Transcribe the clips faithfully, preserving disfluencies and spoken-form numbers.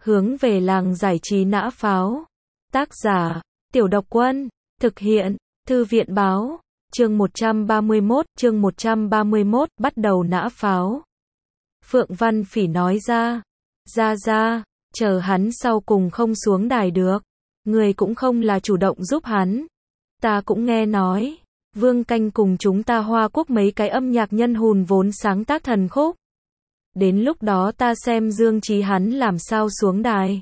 Hướng về làng giải trí nã pháo. Tác giả, Tiểu Độc Quân. Thực hiện, Thư viện báo. Chương một trăm ba mươi mốt, chương một trăm ba mươi mốt, bắt đầu nã pháo. Phượng Văn Phỉ nói ra. Ra ra, chờ hắn sau cùng không xuống đài được. Người cũng không là chủ động giúp hắn. Ta cũng nghe nói. Vương Canh cùng chúng ta Hoa Quốc mấy cái âm nhạc nhân hùn vốn sáng tác thần khúc. Đến lúc đó ta xem Dương Chí hắn làm sao xuống đài.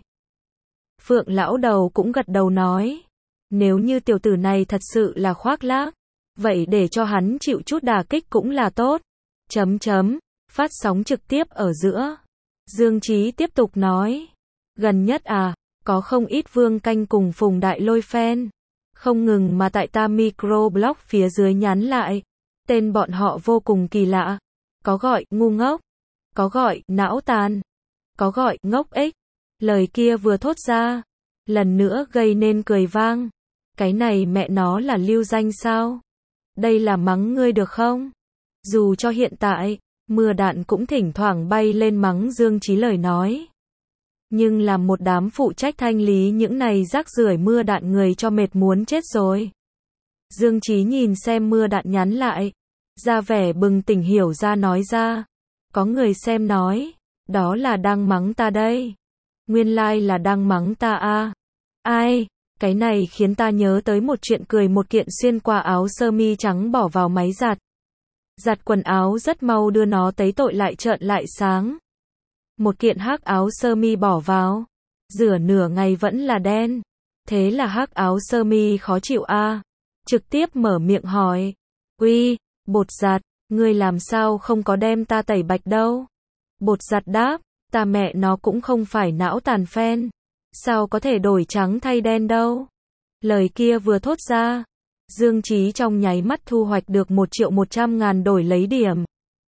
Phượng lão đầu cũng gật đầu nói. Nếu như tiểu tử này thật sự là khoác lác, vậy để cho hắn chịu chút đả kích cũng là tốt. Chấm chấm, phát sóng trực tiếp ở giữa. Dương Chí tiếp tục nói. Gần nhất à, có không ít Vương Canh cùng Phùng Đại Lôi fan. Không ngừng mà tại ta microblog phía dưới nhắn lại. Tên bọn họ vô cùng kỳ lạ. Có gọi ngu ngốc, có gọi não tàn, có gọi ngốc ích. Lời kia vừa thốt ra, lần nữa gây nên cười vang. Cái này mẹ nó là lưu danh sao? Đây là mắng ngươi được không? Dù cho hiện tại, mưa đạn cũng thỉnh thoảng bay lên mắng Dương Chí lời nói. Nhưng làm một đám phụ trách thanh lý những này rác rưởi mưa đạn người cho mệt muốn chết rồi. Dương Chí nhìn xem mưa đạn nhắn lại, ra vẻ bừng tỉnh hiểu ra nói ra. Có người xem nói, đó là đang mắng ta đây. Nguyên lai like là đang mắng ta a. Ai, cái này khiến ta nhớ tới một chuyện cười, một kiện xuyên qua áo sơ mi trắng bỏ vào máy giặt. Giặt quần áo rất mau đưa nó tấy tội lại trợn lại sáng. Một kiện hắc áo sơ mi bỏ vào, rửa nửa ngày vẫn là đen. Thế là hắc áo sơ mi khó chịu a. Trực tiếp mở miệng hỏi, uy, bột giặt, ngươi làm sao không có đem ta tẩy bạch đâu? Bột giặt đáp, ta mẹ nó cũng không phải não tàn fan. Sao có thể đổi trắng thay đen đâu? Lời kia vừa thốt ra, Dương Chí trong nháy mắt thu hoạch được một triệu một trăm ngàn đổi lấy điểm.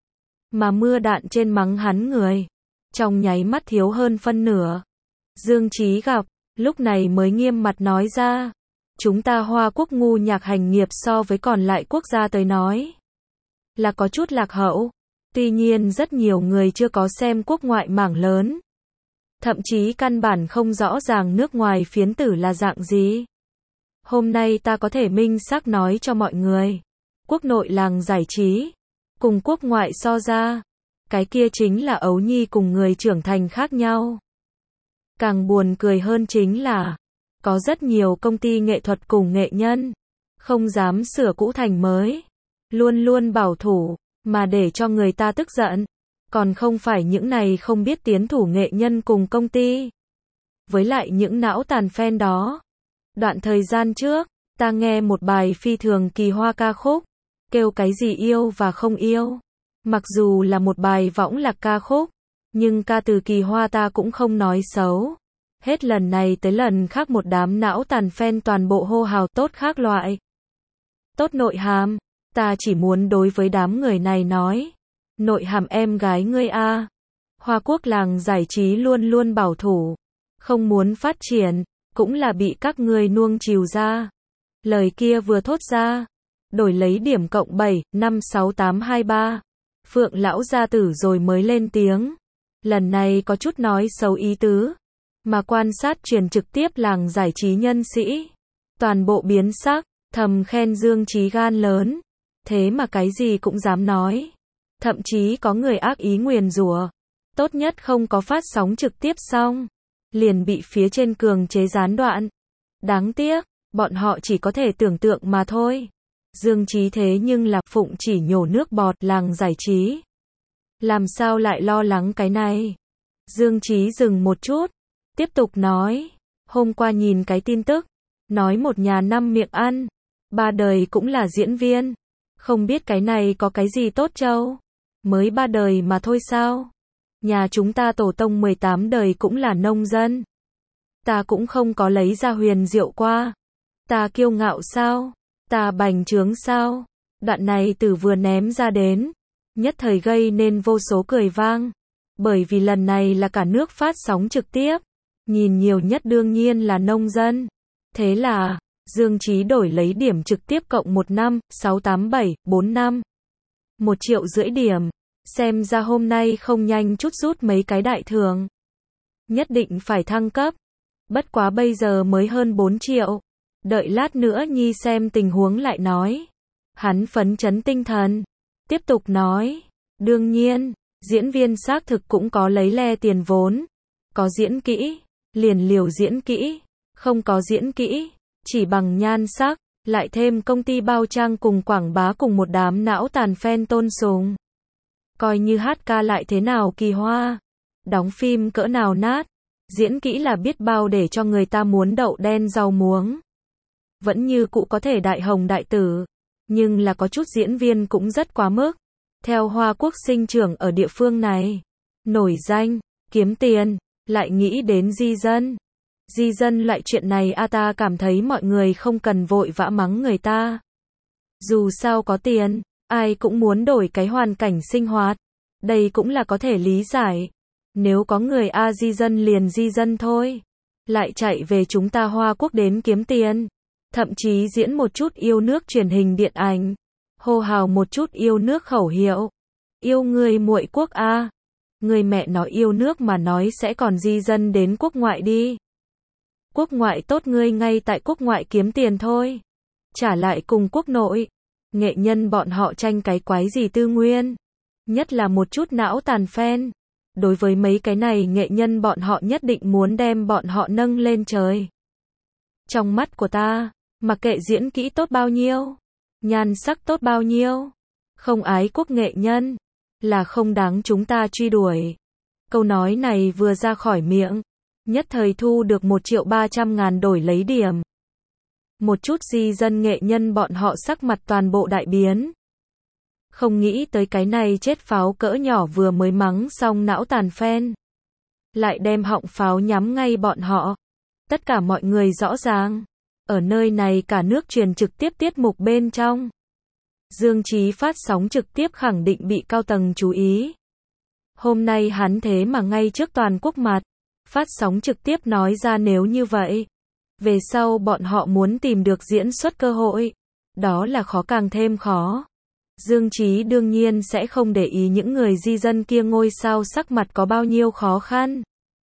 Mà mưa đạn trên mắng hắn người, trong nháy mắt thiếu hơn phân nửa. Dương Chí gặp, lúc này mới nghiêm mặt nói ra. Chúng ta Hoa Quốc ngu nhạc hành nghiệp so với còn lại quốc gia tới nói là có chút lạc hậu. Tuy nhiên rất nhiều người chưa có xem quốc ngoại mảng lớn. Thậm chí căn bản không rõ ràng nước ngoài phiến tử là dạng gì. Hôm nay ta có thể minh xác nói cho mọi người. Quốc nội làng giải trí, cùng quốc ngoại so ra, cái kia chính là ấu nhi cùng người trưởng thành khác nhau. Càng buồn cười hơn chính là, có rất nhiều công ty nghệ thuật cùng nghệ nhân, không dám sửa cũ thành mới. Luôn luôn bảo thủ, mà để cho người ta tức giận. Còn không phải những này không biết tiến thủ nghệ nhân cùng công ty. Với lại những não tàn fan đó. Đoạn thời gian trước, ta nghe một bài phi thường kỳ hoa ca khúc, kêu cái gì yêu và không yêu. Mặc dù là một bài võng lạc ca khúc, nhưng ca từ kỳ hoa ta cũng không nói xấu. Hết lần này tới lần khác một đám não tàn fan toàn bộ hô hào tốt khác loại. Tốt nội hàm. Ta chỉ muốn đối với đám người này nói, nội hàm em gái ngươi a. Hoa Quốc làng giải trí luôn luôn bảo thủ, không muốn phát triển, cũng là bị các ngươi nuông chiều ra. Lời kia vừa thốt ra, đổi lấy điểm cộng bảy, năm sáu tám hai ba. Phượng lão gia tử rồi mới lên tiếng. Lần này có chút nói xấu ý tứ, mà quan sát truyền trực tiếp làng giải trí nhân sĩ, toàn bộ biến sắc, thầm khen Dương Chí gan lớn. Thế mà cái gì cũng dám nói. Thậm chí có người ác ý nguyền rủa. Tốt nhất không có phát sóng trực tiếp xong, liền bị phía trên cường chế gián đoạn. Đáng tiếc, bọn họ chỉ có thể tưởng tượng mà thôi. Dương Chí thế nhưng là phụng chỉ nhổ nước bọt làng giải trí. Làm sao lại lo lắng cái này? Dương Chí dừng một chút, tiếp tục nói. Hôm qua nhìn cái tin tức, nói một nhà năm miệng ăn, ba đời cũng là diễn viên. Không biết cái này có cái gì tốt châu? Mới ba đời mà thôi sao? Nhà chúng ta tổ tông mười tám đời cũng là nông dân. Ta cũng không có lấy ra huyền diệu qua. Ta kiêu ngạo sao? Ta bành trướng sao? Đoạn này từ vừa ném ra đến, nhất thời gây nên vô số cười vang. Bởi vì lần này là cả nước phát sóng trực tiếp, nhìn nhiều nhất đương nhiên là nông dân. Thế là Dương Chí đổi lấy điểm trực tiếp cộng một năm, sáu tám bảy, bốn năm. Một triệu rưỡi điểm. Xem ra hôm nay không nhanh chút rút mấy cái đại thưởng. nhất định phải thăng cấp. Bất quá bây giờ mới hơn bốn triệu. Đợi lát nữa nhi xem tình huống lại nói. Hắn phấn chấn tinh thần. Tiếp tục nói. Đương nhiên, diễn viên xác thực cũng có lấy le tiền vốn. Có diễn kỹ, liền liều diễn kỹ. Không có diễn kỹ, chỉ bằng nhan sắc. Lại thêm công ty bao trang cùng quảng bá cùng một đám não tàn fan tôn sùng. Coi như hát ca lại thế nào kỳ hoa. Đóng phim cỡ nào nát. Diễn kỹ là biết bao để cho người ta muốn đậu đen rau muống. Vẫn như cũ có thể đại hồng đại tử. Nhưng là có chút diễn viên cũng rất quá mức. Theo Hoa Quốc sinh trưởng ở địa phương này. Nổi danh, kiếm tiền, lại nghĩ đến di dân. Di dân loại chuyện này a ta cảm thấy mọi người không cần vội vã mắng người ta. Dù sao có tiền, ai cũng muốn đổi cái hoàn cảnh sinh hoạt. Đây cũng là có thể lý giải. Nếu có người A di dân liền di dân thôi. Lại chạy về chúng ta Hoa Quốc đến kiếm tiền. Thậm chí diễn một chút yêu nước truyền hình điện ảnh. Hô hào một chút yêu nước khẩu hiệu. Yêu người muội quốc A. Người mẹ nói yêu nước mà nói sẽ còn di dân đến quốc ngoại đi. Quốc ngoại tốt ngươi ngay tại quốc ngoại kiếm tiền thôi. Trả lại cùng quốc nội. Nghệ nhân bọn họ tranh cái quái gì tư nguyên. Nhất là một chút não tàn fan. Đối với mấy cái này nghệ nhân bọn họ nhất định muốn đem bọn họ nâng lên trời. Trong mắt của ta, mặc kệ diễn kỹ tốt bao nhiêu, nhan sắc tốt bao nhiêu, không ái quốc nghệ nhân, là không đáng chúng ta truy đuổi. Câu nói này vừa ra khỏi miệng, nhất thời thu được một triệu ba trăm ngàn đổi lấy điểm. Một chút di dân nghệ nhân bọn họ sắc mặt toàn bộ đại biến. Không nghĩ tới cái này chết pháo cỡ nhỏ vừa mới mắng xong não tàn fan. Lại đem họng pháo nhắm ngay bọn họ. Tất cả mọi người rõ ràng. Ở nơi này cả nước truyền trực tiếp tiết mục bên trong. Dương Chí phát sóng trực tiếp khẳng định bị cao tầng chú ý. Hôm nay hắn thế mà ngay trước toàn quốc mặt. Phát sóng trực tiếp nói ra nếu như vậy. Về sau bọn họ muốn tìm được diễn xuất cơ hội. Đó là khó càng thêm khó. Dương Chí đương nhiên sẽ không để ý những người di dân kia ngôi sao sắc mặt có bao nhiêu khó khăn.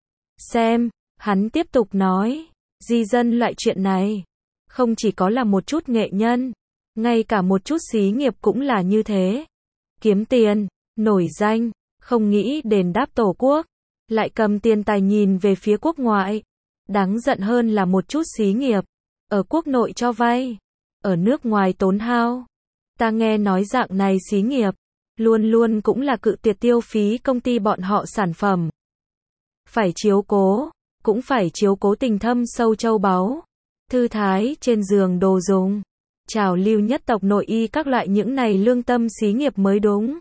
Xem, hắn tiếp tục nói, di dân loại chuyện này, không chỉ có là một chút nghệ nhân, ngay cả một chút xí nghiệp cũng là như thế. Kiếm tiền, nổi danh, không nghĩ đền đáp tổ quốc, lại cầm tiền tài nhìn về phía quốc ngoại. Đáng giận hơn là một chút xí nghiệp, ở quốc nội cho vay, ở nước ngoài tốn hao. Ta nghe nói dạng này xí nghiệp, luôn luôn cũng là cự tuyệt tiêu phí công ty bọn họ sản phẩm. Phải chiếu cố, cũng phải chiếu cố tình thâm sâu châu báu, thư thái trên giường đồ dùng, trào lưu nhất tộc nội y các loại những này lương tâm xí nghiệp mới đúng.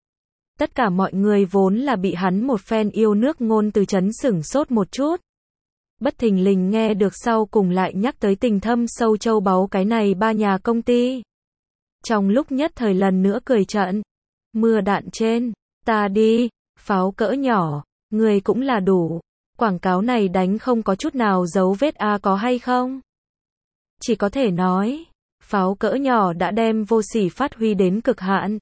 Tất cả mọi người vốn là bị hắn một phen yêu nước ngôn từ chấn sửng sốt một chút. Bất thình lình nghe được sau cùng lại nhắc tới tình thâm sâu châu báu cái này ba nhà công ty. Trong lúc nhất thời lần nữa cười trận. Mưa đạn trên, ta đi, pháo cỡ nhỏ, người cũng là đủ. Quảng cáo này đánh không có chút nào dấu vết a có hay không? Chỉ có thể nói, pháo cỡ nhỏ đã đem vô sỉ phát huy đến cực hạn.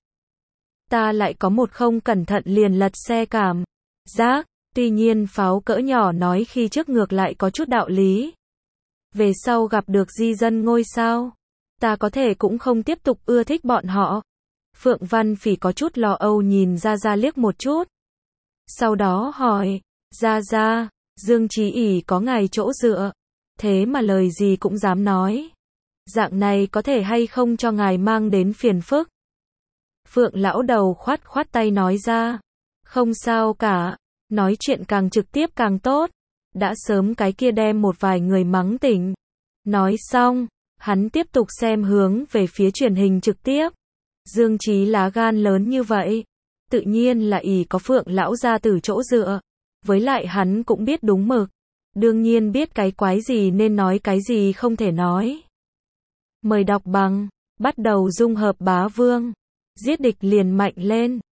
Ta lại có một không cẩn thận liền lật xe cảm giác, tuy nhiên pháo cỡ nhỏ nói khi trước ngược lại có chút đạo lý. Về sau gặp được di dân ngôi sao, ta có thể cũng không tiếp tục ưa thích bọn họ. Phượng Văn Phỉ có chút lo âu nhìn Gia Gia liếc một chút. Sau đó hỏi, Gia Gia, Dương Chí ỉ có ngài chỗ dựa, thế mà lời gì cũng dám nói. Dạng này có thể hay không cho ngài mang đến phiền phức? Phượng lão đầu khoát khoát tay nói ra, không sao cả, nói chuyện càng trực tiếp càng tốt. Đã sớm cái kia đem một vài người mắng tỉnh. Nói xong, hắn tiếp tục xem hướng về phía truyền hình trực tiếp. Dương Chí lá gan lớn như vậy, tự nhiên là ỷ có Phượng lão gia tử chỗ dựa. Với lại hắn cũng biết đúng mực, đương nhiên biết cái quái gì nên nói cái gì không thể nói. Mời đọc bằng, bắt đầu dung hợp bá vương, giết địch liền mạnh lên.